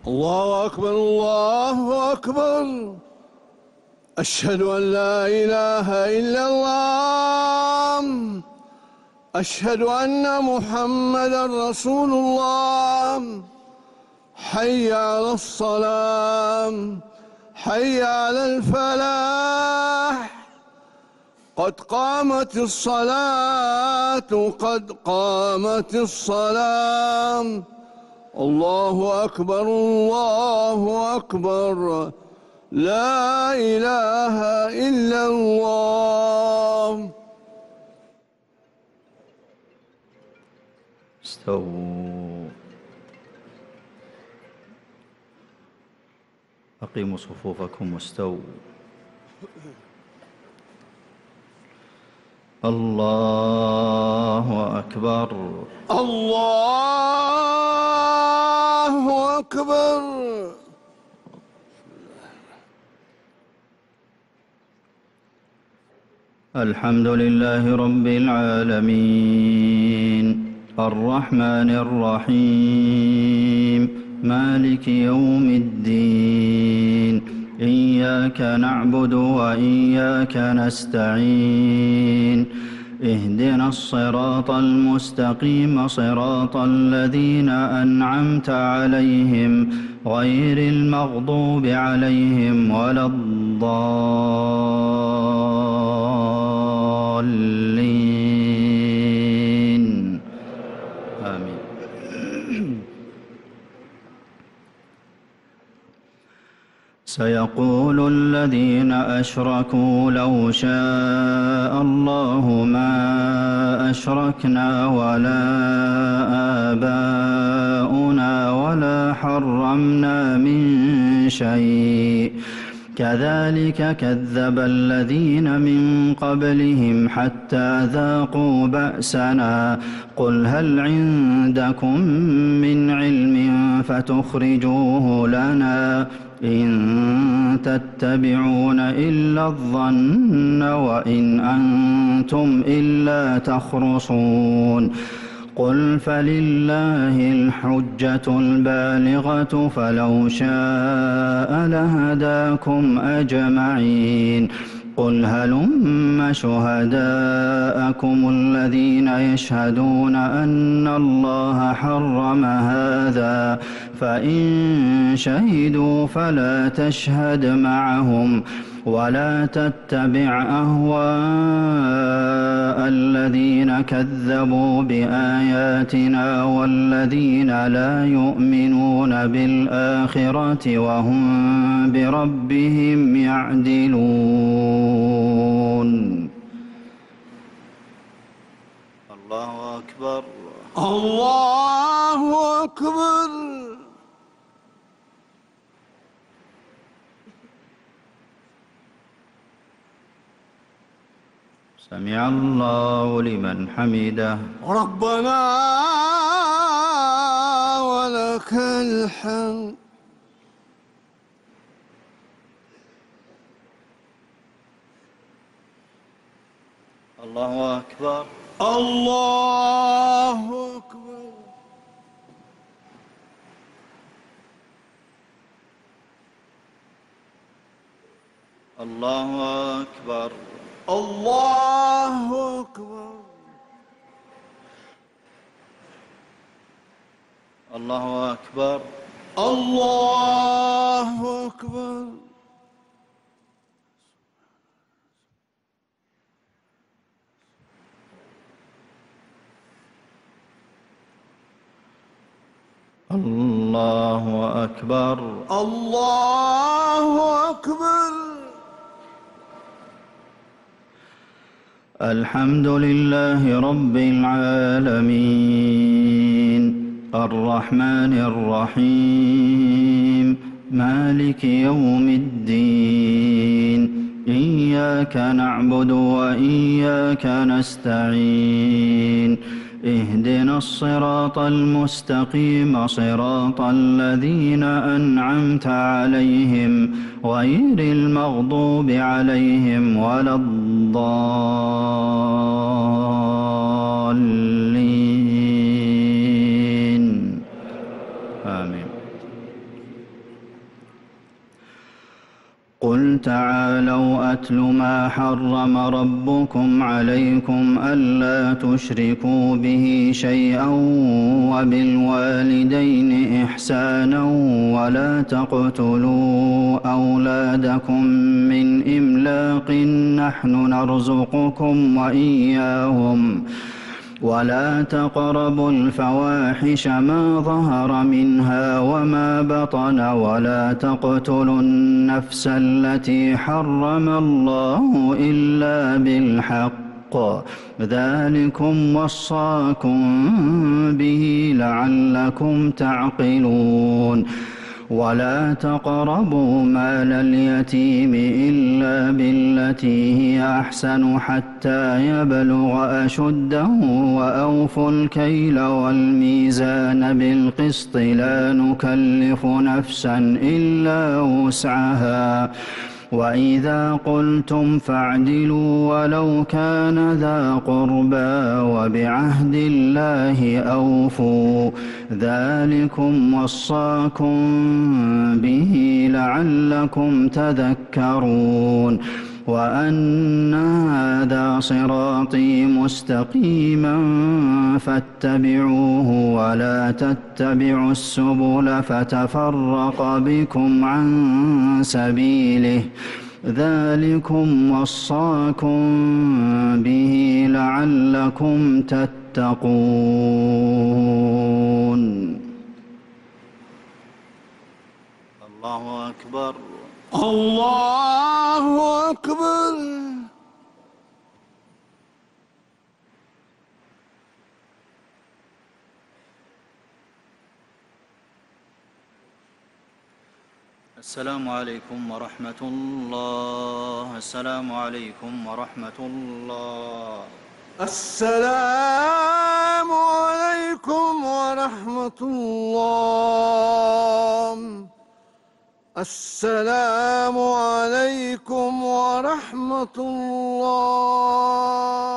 الله أكبر الله أكبر. أشهد أن لا إله إلا الله. أشهد أن محمدًا رسول الله. حي على الصلاة، حي على الفلاح. قد قامت الصلاة، قد قامت الصلاة. الله أكبر الله أكبر. لا إله إلا الله. استووا. أقيموا صفوفكم واستووا. الله أكبر الله أكبر. الحمد لله رب العالمين الرحمن الرحيم مالك يوم الدين إياك نعبد وإياك نستعين اهدنا الصراط المستقيم صراط الذين أنعمت عليهم غير المغضوب عليهم ولا الضالين آمين. سيقول الذين أشركوا لو شاء الله ما أشركنا ولا آباؤنا ولا حرمنا من شيء كذلك كذب الذين من قبلهم حتى ذاقوا بأسنا قل هل عندكم من علم فتخرجوه لنا إن تتبعون إلا الظن وإن أنتم إلا تخرصون قل فلله الحجة البالغة فلو شاء لهداكم أجمعين قل هلم شهداءكم الذين يشهدون أن الله حرم هذا فإن شهدوا فلا تشهد معهم ولا تتبع أهواء الذين كذبوا بآياتنا والذين لا يؤمنون بالآخرة وهم بربهم يعدلون. الله أكبر الله أكبر. سمع الله لمن حمده ربنا ولك الحمد. الله أكبر الله أكبر. الله أكبر الله أكبر. الله أكبر الله أكبر. الله أكبر الله أكبر. الحمد لله رب العالمين الرحمن الرحيم مالك يوم الدين إياك نعبد وإياك نستعين اهدنا الصراط المستقيم صراط الذين أنعمت عليهم غير المغضوب عليهم ولا الضالين آمين. قل تعالوا أتل ما حرم ربكم عليكم ألا تشركوا به شيئا وبالوالدين إحسانا ولا تقتلوا أولادكم من إملاق نحن نرزقكم وإياهم ولا تقربوا الفواحش ما ظهر منها وما بطن ولا تقتلوا النفس التي حرم الله إلا بالحق ذلكم وصاكم به لعلكم تعقلون ولا تقربوا مال اليتيم إلا بالتي هي أحسن حتى يبلغ أشده وأوفوا الكيل والميزان بالقسط لا نكلف نفسا إلا وسعها وإذا قلتم فاعدلوا ولو كان ذا قربى وبعهد الله أوفوا ذلكم وصاكم به لعلكم تذكرون وأن هذا صراطي مستقيما فاتبعوه ولا تتبعوا السبل فتفرق بكم عن سبيله ذلكم وصاكم به لعلكم تتقون. الله أكبر. الله أكبر. السلام عليكم ورحمة الله. السلام عليكم ورحمة الله. السلام عليكم ورحمة الله. السلام عليكم ورحمة الله.